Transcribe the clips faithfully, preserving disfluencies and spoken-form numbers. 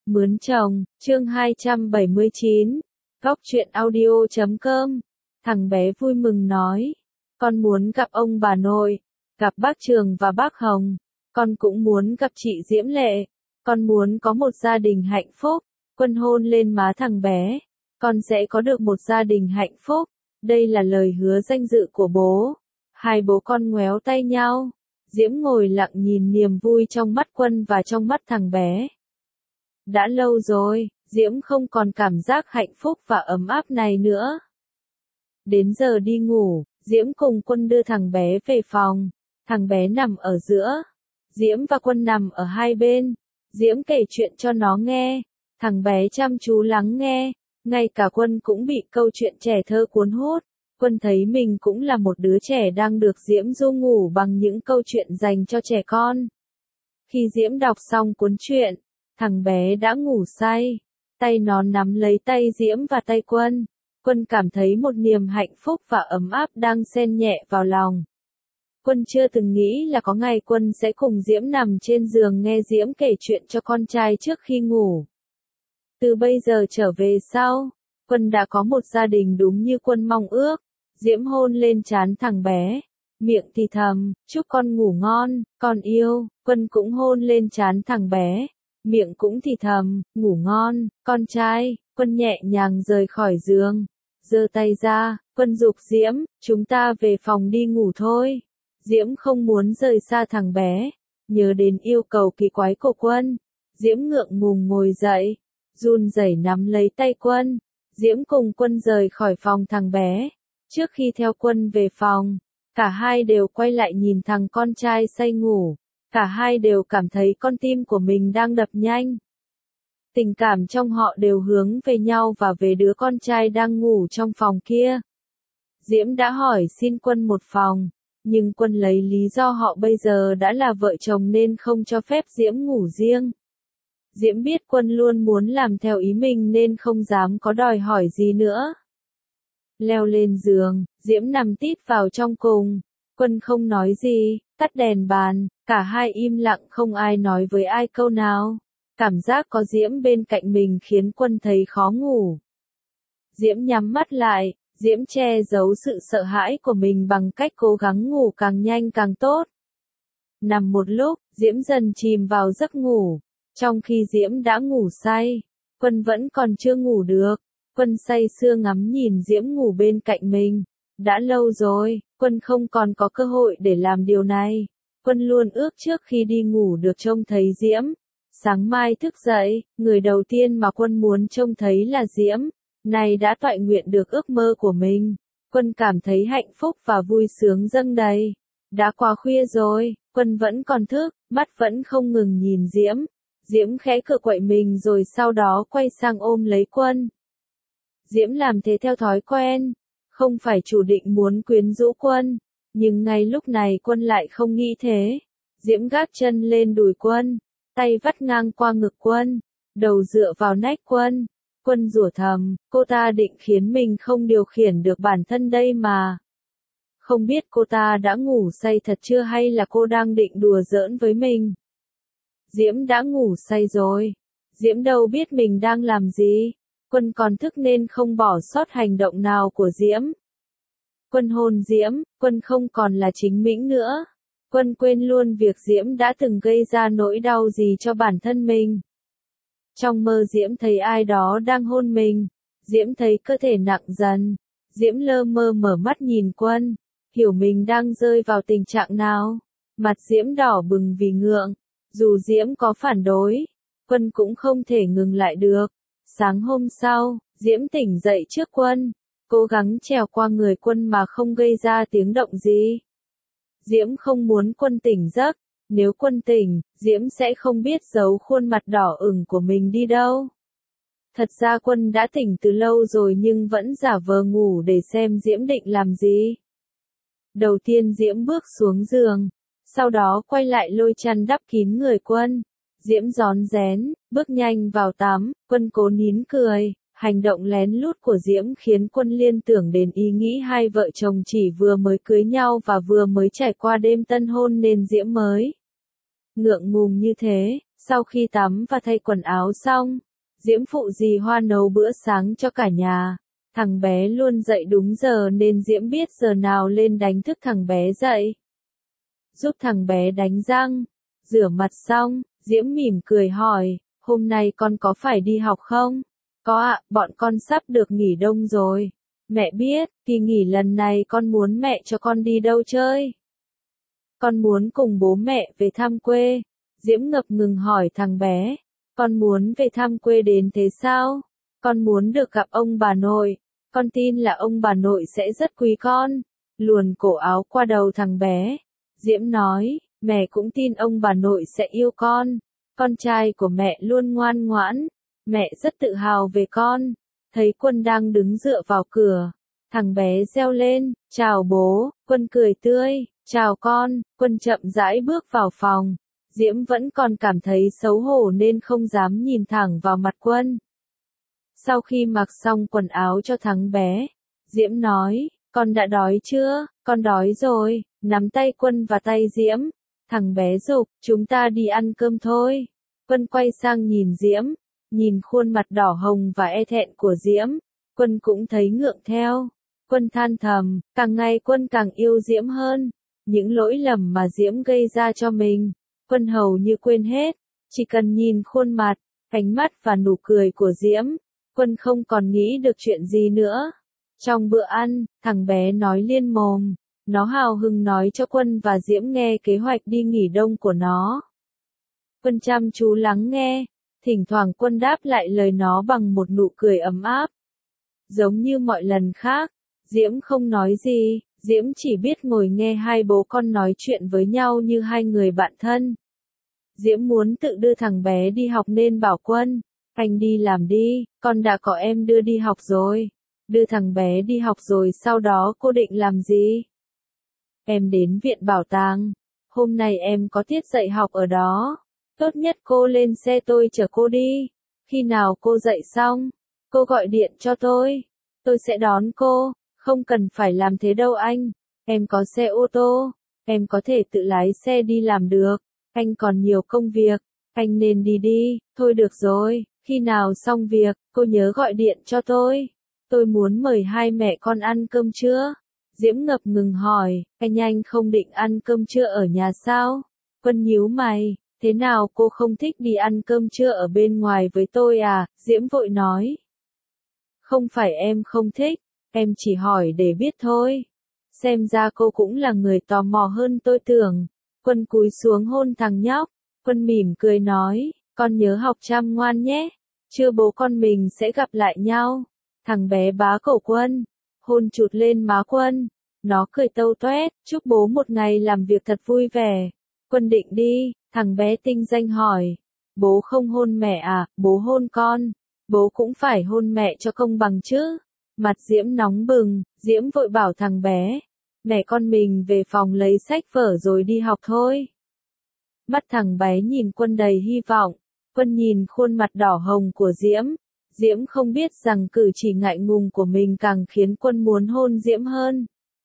Mướn chồng, chương hai trăm bảy mươi chín, góc truyện audio chấm com. Thằng bé vui mừng nói, con muốn gặp ông bà nội, gặp bác Trường và bác Hồng, con cũng muốn gặp chị Diễm Lệ, con muốn có một gia đình hạnh phúc. Quân hôn lên má thằng bé, con sẽ có được một gia đình hạnh phúc, đây là lời hứa danh dự của bố. Hai bố con ngoéo tay nhau, Diễm ngồi lặng nhìn niềm vui trong mắt Quân và trong mắt thằng bé. Đã lâu rồi, Diễm không còn cảm giác hạnh phúc và ấm áp này nữa. Đến giờ đi ngủ, Diễm cùng Quân đưa thằng bé về phòng, thằng bé nằm ở giữa, Diễm và Quân nằm ở hai bên, Diễm kể chuyện cho nó nghe, thằng bé chăm chú lắng nghe, ngay cả Quân cũng bị câu chuyện trẻ thơ cuốn hút. Quân thấy mình cũng là một đứa trẻ đang được Diễm du ngủ bằng những câu chuyện dành cho trẻ con. Khi Diễm đọc xong cuốn truyện, thằng bé đã ngủ say, tay nó nắm lấy tay Diễm và tay Quân. Quân cảm thấy một niềm hạnh phúc và ấm áp đang xen nhẹ vào lòng. Quân chưa từng nghĩ là có ngày Quân sẽ cùng Diễm nằm trên giường nghe Diễm kể chuyện cho con trai trước khi ngủ. Từ bây giờ trở về sau, Quân đã có một gia đình đúng như Quân mong ước. Diễm hôn lên trán thằng bé, miệng thì thầm, chúc con ngủ ngon, con yêu. Quân cũng hôn lên trán thằng bé, miệng cũng thì thầm, ngủ ngon, con trai. Quân nhẹ nhàng rời khỏi giường, giơ tay ra, Quân giục Diễm, chúng ta về phòng đi ngủ thôi. Diễm không muốn rời xa thằng bé, nhớ đến yêu cầu kỳ quái của Quân. Diễm ngượng ngùng ngồi dậy, run rẩy nắm lấy tay Quân. Diễm cùng Quân rời khỏi phòng thằng bé. Trước khi theo Quân về phòng, cả hai đều quay lại nhìn thằng con trai say ngủ, cả hai đều cảm thấy con tim của mình đang đập nhanh. Tình cảm trong họ đều hướng về nhau và về đứa con trai đang ngủ trong phòng kia. Diễm đã hỏi xin Quân một phòng, nhưng Quân lấy lý do họ bây giờ đã là vợ chồng nên không cho phép Diễm ngủ riêng. Diễm biết Quân luôn muốn làm theo ý mình nên không dám có đòi hỏi gì nữa. Leo lên giường, Diễm nằm tít vào trong cùng. Quân không nói gì, tắt đèn bàn, cả hai im lặng không ai nói với ai câu nào. Cảm giác có Diễm bên cạnh mình khiến Quân thấy khó ngủ. Diễm nhắm mắt lại, Diễm che giấu sự sợ hãi của mình bằng cách cố gắng ngủ càng nhanh càng tốt. Nằm một lúc, Diễm dần chìm vào giấc ngủ. Trong khi Diễm đã ngủ say, Quân vẫn còn chưa ngủ được. Quân say sưa ngắm nhìn Diễm ngủ bên cạnh mình. Đã lâu rồi, Quân không còn có cơ hội để làm điều này. Quân luôn ước trước khi đi ngủ được trông thấy Diễm. Sáng mai thức dậy, người đầu tiên mà Quân muốn trông thấy là Diễm. Này đã toại nguyện được ước mơ của mình. Quân cảm thấy hạnh phúc và vui sướng dâng đầy. Đã quá khuya rồi, Quân vẫn còn thức, mắt vẫn không ngừng nhìn Diễm. Diễm khẽ cựa quậy mình rồi sau đó quay sang ôm lấy Quân. Diễm làm thế theo thói quen, không phải chủ định muốn quyến rũ Quân, nhưng ngay lúc này Quân lại không nghĩ thế. Diễm gác chân lên đùi Quân, tay vắt ngang qua ngực Quân, đầu dựa vào nách Quân. Quân rủa thầm, cô ta định khiến mình không điều khiển được bản thân đây mà. Không biết cô ta đã ngủ say thật chưa hay là cô đang định đùa giỡn với mình. Diễm đã ngủ say rồi, Diễm đâu biết mình đang làm gì. Quân còn thức nên không bỏ sót hành động nào của Diễm. Quân hôn Diễm, Quân không còn là chính mình nữa. Quân quên luôn việc Diễm đã từng gây ra nỗi đau gì cho bản thân mình. Trong mơ Diễm thấy ai đó đang hôn mình. Diễm thấy cơ thể nặng dần. Diễm lơ mơ mở mắt nhìn Quân, hiểu mình đang rơi vào tình trạng nào. Mặt Diễm đỏ bừng vì ngượng. Dù Diễm có phản đối, Quân cũng không thể ngừng lại được. Sáng hôm sau, Diễm tỉnh dậy trước Quân, cố gắng trèo qua người Quân mà không gây ra tiếng động gì. Diễm không muốn Quân tỉnh giấc, nếu Quân tỉnh, Diễm sẽ không biết giấu khuôn mặt đỏ ửng của mình đi đâu. Thật ra Quân đã tỉnh từ lâu rồi nhưng vẫn giả vờ ngủ để xem Diễm định làm gì. Đầu tiên Diễm bước xuống giường, sau đó quay lại lôi chăn đắp kín người Quân. Diễm rón rén, bước nhanh vào tắm. Quân cố nín cười. Hành động lén lút của Diễm khiến Quân liên tưởng đến ý nghĩ hai vợ chồng chỉ vừa mới cưới nhau và vừa mới trải qua đêm tân hôn nên Diễm mới ngượng ngùng như thế. Sau khi tắm và thay quần áo xong, Diễm phụ dì Hoa nấu bữa sáng cho cả nhà. Thằng bé luôn dậy đúng giờ nên Diễm biết giờ nào lên đánh thức thằng bé dậy. Giúp thằng bé đánh răng, rửa mặt xong, Diễm mỉm cười hỏi, hôm nay con có phải đi học không? Có ạ, bọn con sắp được nghỉ đông rồi. Mẹ biết, kỳ nghỉ lần này con muốn mẹ cho con đi đâu chơi? Con muốn cùng bố mẹ về thăm quê. Diễm ngập ngừng hỏi thằng bé, con muốn về thăm quê đến thế sao? Con muốn được gặp ông bà nội. Con tin là ông bà nội sẽ rất quý con. Luồn cổ áo qua đầu thằng bé. Diễm nói, mẹ cũng tin ông bà nội sẽ yêu con. Con trai của mẹ luôn ngoan ngoãn. Mẹ rất tự hào về con. Thấy Quân đang đứng dựa vào cửa. Thằng bé reo lên, chào bố. Quân cười tươi, chào con. Quân chậm rãi bước vào phòng. Diễm vẫn còn cảm thấy xấu hổ nên không dám nhìn thẳng vào mặt Quân. Sau khi mặc xong quần áo cho thằng bé, Diễm nói, con đã đói chưa? Con đói rồi. Nắm tay Quân và tay Diễm. Thằng bé giục, chúng ta đi ăn cơm thôi. Quân quay sang nhìn Diễm, nhìn khuôn mặt đỏ hồng và e thẹn của Diễm. Quân cũng thấy ngượng theo. Quân than thầm, càng ngày Quân càng yêu Diễm hơn. Những lỗi lầm mà Diễm gây ra cho mình, Quân hầu như quên hết. Chỉ cần nhìn khuôn mặt, ánh mắt và nụ cười của Diễm, Quân không còn nghĩ được chuyện gì nữa. Trong bữa ăn, thằng bé nói liên mồm. Nó hào hứng nói cho Quân và Diễm nghe kế hoạch đi nghỉ đông của nó. Quân chăm chú lắng nghe, thỉnh thoảng Quân đáp lại lời nó bằng một nụ cười ấm áp. Giống như mọi lần khác, Diễm không nói gì, Diễm chỉ biết ngồi nghe hai bố con nói chuyện với nhau như hai người bạn thân. Diễm muốn tự đưa thằng bé đi học nên bảo Quân, anh đi làm đi, con đã có em đưa đi học rồi. Đưa thằng bé đi học rồi sau đó cô định làm gì? Em đến viện bảo tàng. Hôm nay em có tiết dạy học ở đó. Tốt nhất cô lên xe tôi chở cô đi. Khi nào cô dạy xong, cô gọi điện cho tôi. Tôi sẽ đón cô. Không cần phải làm thế đâu anh. Em có xe ô tô. Em có thể tự lái xe đi làm được. Anh còn nhiều công việc. Anh nên đi đi. Thôi được rồi. Khi nào xong việc, cô nhớ gọi điện cho tôi. Tôi muốn mời hai mẹ con ăn cơm trưa. Diễm ngập ngừng hỏi, anh anh không định ăn cơm trưa ở nhà sao? Quân nhíu mày, thế nào cô không thích đi ăn cơm trưa ở bên ngoài với tôi à? Diễm vội nói. Không phải em không thích, em chỉ hỏi để biết thôi. Xem ra cô cũng là người tò mò hơn tôi tưởng. Quân cúi xuống hôn thằng nhóc. Quân mỉm cười nói, con nhớ học chăm ngoan nhé. Trưa bố con mình sẽ gặp lại nhau. Thằng bé bá cổ Quân, hôn chụt lên má Quân. Nó cười tâu toét, chúc bố một ngày làm việc thật vui vẻ. Quân định đi, thằng bé tinh danh hỏi. Bố không hôn mẹ à, bố hôn con. Bố cũng phải hôn mẹ cho công bằng chứ. Mặt Diễm nóng bừng, Diễm vội bảo thằng bé. Mẹ con mình về phòng lấy sách vở rồi đi học thôi. Mắt thằng bé nhìn Quân đầy hy vọng. Quân nhìn khuôn mặt đỏ hồng của Diễm. Diễm không biết rằng cử chỉ ngại ngùng của mình càng khiến Quân muốn hôn Diễm hơn.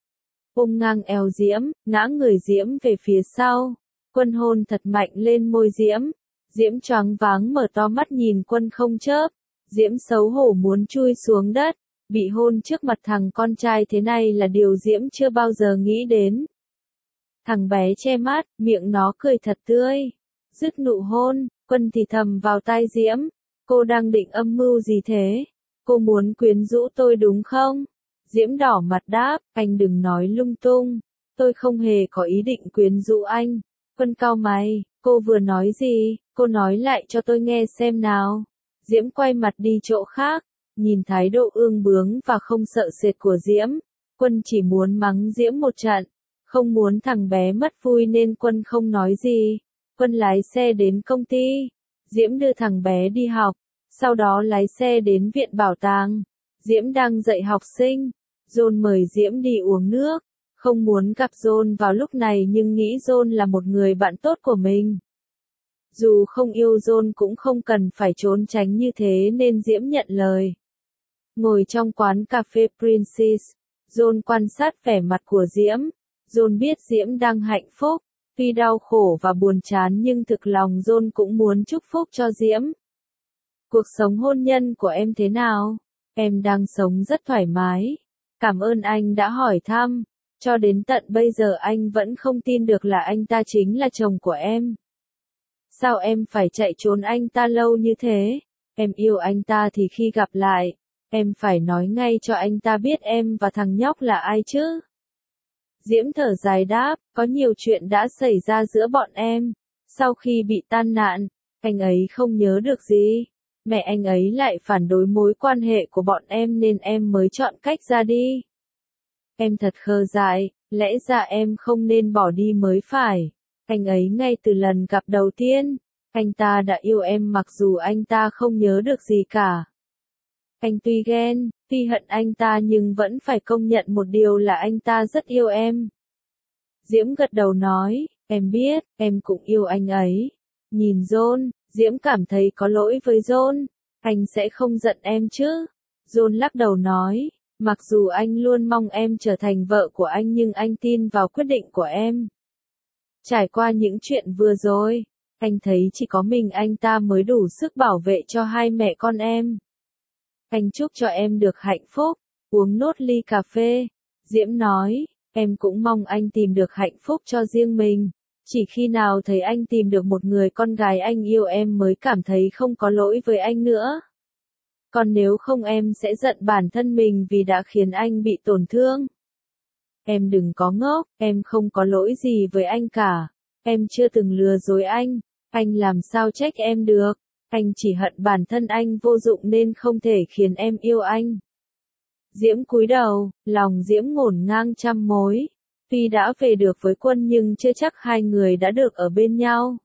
Ôm ngang eo Diễm, ngã người Diễm về phía sau. Quân hôn thật mạnh lên môi Diễm. Diễm choáng váng mở to mắt nhìn Quân không chớp. Diễm xấu hổ muốn chui xuống đất. Bị hôn trước mặt thằng con trai thế này là điều Diễm chưa bao giờ nghĩ đến. Thằng bé che mắt, miệng nó cười thật tươi. Dứt nụ hôn, Quân thì thầm vào tai Diễm. Cô đang định âm mưu gì thế? Cô muốn quyến rũ tôi đúng không? Diễm đỏ mặt đáp, anh đừng nói lung tung. Tôi không hề có ý định quyến rũ anh. Quân cau mày, cô vừa nói gì? Cô nói lại cho tôi nghe xem nào. Diễm quay mặt đi chỗ khác. Nhìn thái độ ương bướng và không sợ sệt của Diễm. Quân chỉ muốn mắng Diễm một trận. Không muốn thằng bé mất vui nên Quân không nói gì. Quân lái xe đến công ty. Diễm đưa thằng bé đi học. Sau đó lái xe đến viện bảo tàng. Diễm đang dạy học sinh. John mời Diễm đi uống nước. Không muốn gặp John vào lúc này nhưng nghĩ John là một người bạn tốt của mình. Dù không yêu John cũng không cần phải trốn tránh như thế nên Diễm nhận lời. Ngồi trong quán cà phê Princess, John quan sát vẻ mặt của Diễm. John biết Diễm đang hạnh phúc. Tuy đau khổ và buồn chán nhưng thực lòng John cũng muốn chúc phúc cho Diễm. Cuộc sống hôn nhân của em thế nào? Em đang sống rất thoải mái. Cảm ơn anh đã hỏi thăm. Cho đến tận bây giờ anh vẫn không tin được là anh ta chính là chồng của em. Sao em phải chạy trốn anh ta lâu như thế? Em yêu anh ta thì khi gặp lại, em phải nói ngay cho anh ta biết em và thằng nhóc là ai chứ. Diễm thở dài đáp, có nhiều chuyện đã xảy ra giữa bọn em. Sau khi bị tan nạn, anh ấy không nhớ được gì. Mẹ anh ấy lại phản đối mối quan hệ của bọn em nên em mới chọn cách ra đi. Em thật khờ dại, lẽ ra em không nên bỏ đi mới phải. Anh ấy ngay từ lần gặp đầu tiên, anh ta đã yêu em mặc dù anh ta không nhớ được gì cả. Anh tuy ghen, tuy hận anh ta nhưng vẫn phải công nhận một điều là anh ta rất yêu em. Diễm gật đầu nói, em biết, em cũng yêu anh ấy. Nhìn John, Diễm cảm thấy có lỗi với John, anh sẽ không giận em chứ? John lắc đầu nói, mặc dù anh luôn mong em trở thành vợ của anh nhưng anh tin vào quyết định của em. Trải qua những chuyện vừa rồi, anh thấy chỉ có mình anh ta mới đủ sức bảo vệ cho hai mẹ con em. Anh chúc cho em được hạnh phúc, uống nốt ly cà phê. Diễm nói, em cũng mong anh tìm được hạnh phúc cho riêng mình. Chỉ khi nào thấy anh tìm được một người con gái anh yêu em mới cảm thấy không có lỗi với anh nữa. Còn nếu không em sẽ giận bản thân mình vì đã khiến anh bị tổn thương. Em đừng có ngốc, em không có lỗi gì với anh cả. Em chưa từng lừa dối anh, anh làm sao trách em được. Anh chỉ hận bản thân anh vô dụng nên không thể khiến em yêu anh. Diễm cúi đầu, lòng Diễm ngổn ngang trăm mối. Tuy đã về được với Quân nhưng chưa chắc hai người đã được ở bên nhau.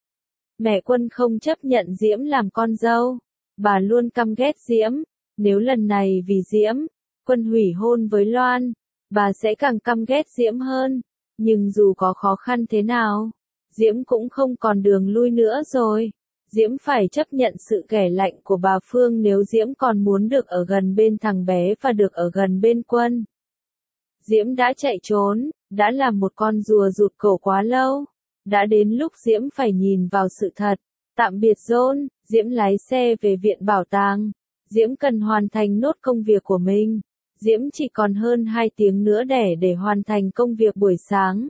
Mẹ Quân không chấp nhận Diễm làm con dâu. Bà luôn căm ghét Diễm. Nếu lần này vì Diễm, Quân hủy hôn với Loan, bà sẽ càng căm ghét Diễm hơn. Nhưng dù có khó khăn thế nào, Diễm cũng không còn đường lui nữa rồi. Diễm phải chấp nhận sự ghẻ lạnh của bà Phương nếu Diễm còn muốn được ở gần bên thằng bé và được ở gần bên Quân. Diễm đã chạy trốn, đã làm một con rùa rụt cổ quá lâu. Đã đến lúc Diễm phải nhìn vào sự thật. Tạm biệt John, Diễm lái xe về viện bảo tàng. Diễm cần hoàn thành nốt công việc của mình. Diễm chỉ còn hơn hai tiếng nữa để để hoàn thành công việc buổi sáng.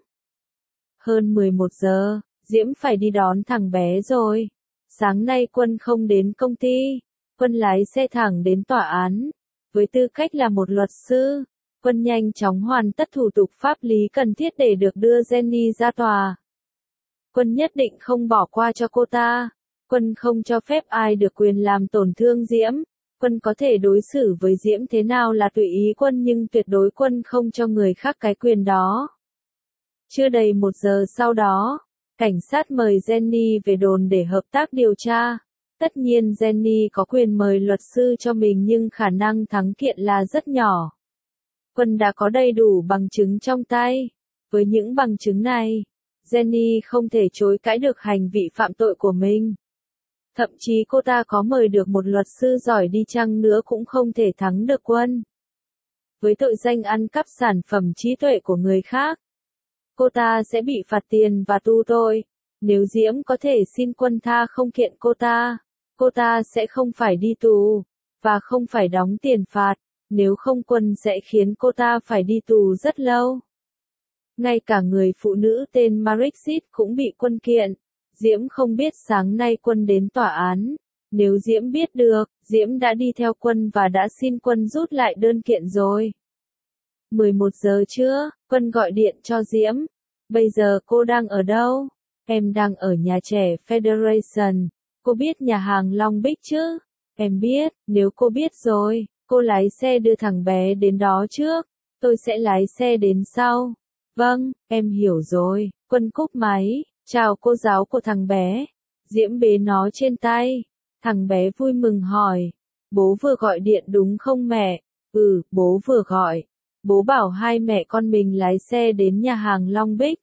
Hơn mười một giờ, Diễm phải đi đón thằng bé rồi. Sáng nay Quân không đến công ty. Quân lái xe thẳng đến tòa án. Với tư cách là một luật sư, Quân nhanh chóng hoàn tất thủ tục pháp lý cần thiết để được đưa Jenny ra tòa. Quân nhất định không bỏ qua cho cô ta. Quân không cho phép ai được quyền làm tổn thương Diễm. Quân có thể đối xử với Diễm thế nào là tùy ý Quân nhưng tuyệt đối Quân không cho người khác cái quyền đó. Chưa đầy một giờ sau đó, cảnh sát mời Jenny về đồn để hợp tác điều tra. Tất nhiên Jenny có quyền mời luật sư cho mình nhưng khả năng thắng kiện là rất nhỏ. Quân đã có đầy đủ bằng chứng trong tay. Với những bằng chứng này, Jenny không thể chối cãi được hành vi phạm tội của mình. Thậm chí cô ta có mời được một luật sư giỏi đi chăng nữa cũng không thể thắng được Quân. Với tội danh ăn cắp sản phẩm trí tuệ của người khác, cô ta sẽ bị phạt tiền và tù tội. Nếu Diễm có thể xin Quân tha không kiện cô ta, cô ta sẽ không phải đi tù, và không phải đóng tiền phạt. Nếu không Quân sẽ khiến cô ta phải đi tù rất lâu. Ngay cả người phụ nữ tên Marixit cũng bị Quân kiện. Diễm không biết sáng nay Quân đến tòa án. Nếu Diễm biết được, Diễm đã đi theo Quân và đã xin Quân rút lại đơn kiện rồi. mười một giờ trưa, Quân gọi điện cho Diễm. Bây giờ cô đang ở đâu? Em đang ở nhà trẻ Federation. Cô biết nhà hàng Long Beach chứ? Em biết, nếu cô biết rồi, cô lái xe đưa thằng bé đến đó trước. Tôi sẽ lái xe đến sau. Vâng, em hiểu rồi. Quân cúp máy. Chào cô giáo của thằng bé. Diễm bế nó trên tay. Thằng bé vui mừng hỏi. Bố vừa gọi điện đúng không mẹ? Ừ, bố vừa gọi. Bố bảo hai mẹ con mình lái xe đến nhà hàng Long Beach.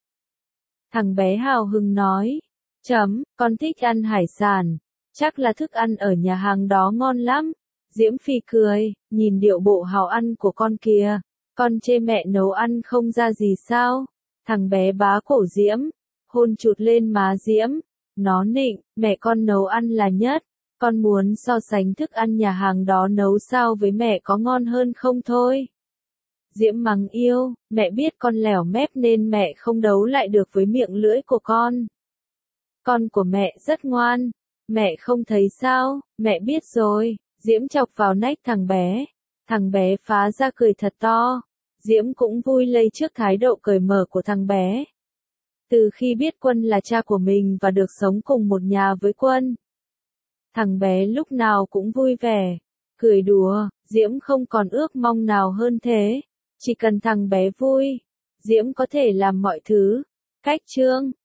Thằng bé hào hứng nói. Chấm, con thích ăn hải sản. Chắc là thức ăn ở nhà hàng đó ngon lắm. Diễm phì cười, nhìn điệu bộ hào ăn của con kìa. Con chê mẹ nấu ăn không ra gì sao? Thằng bé bá cổ Diễm. hôn chụt lên má Diễm. Nó nịnh, mẹ con nấu ăn là nhất. Con muốn so sánh thức ăn nhà hàng đó nấu sao với mẹ có ngon hơn không thôi. Diễm mắng yêu, mẹ biết con lẻo mép nên mẹ không đấu lại được với miệng lưỡi của con. Con của mẹ rất ngoan, mẹ không thấy sao, mẹ biết rồi. Diễm chọc vào nách thằng bé. Thằng bé phá ra cười thật to. Diễm cũng vui lây trước thái độ cởi mở của thằng bé. Từ khi biết Quân là cha của mình và được sống cùng một nhà với Quân, thằng bé lúc nào cũng vui vẻ, cười đùa. Diễm không còn ước mong nào hơn thế. Chỉ cần thằng bé vui, Diễm có thể làm mọi thứ. Cách chương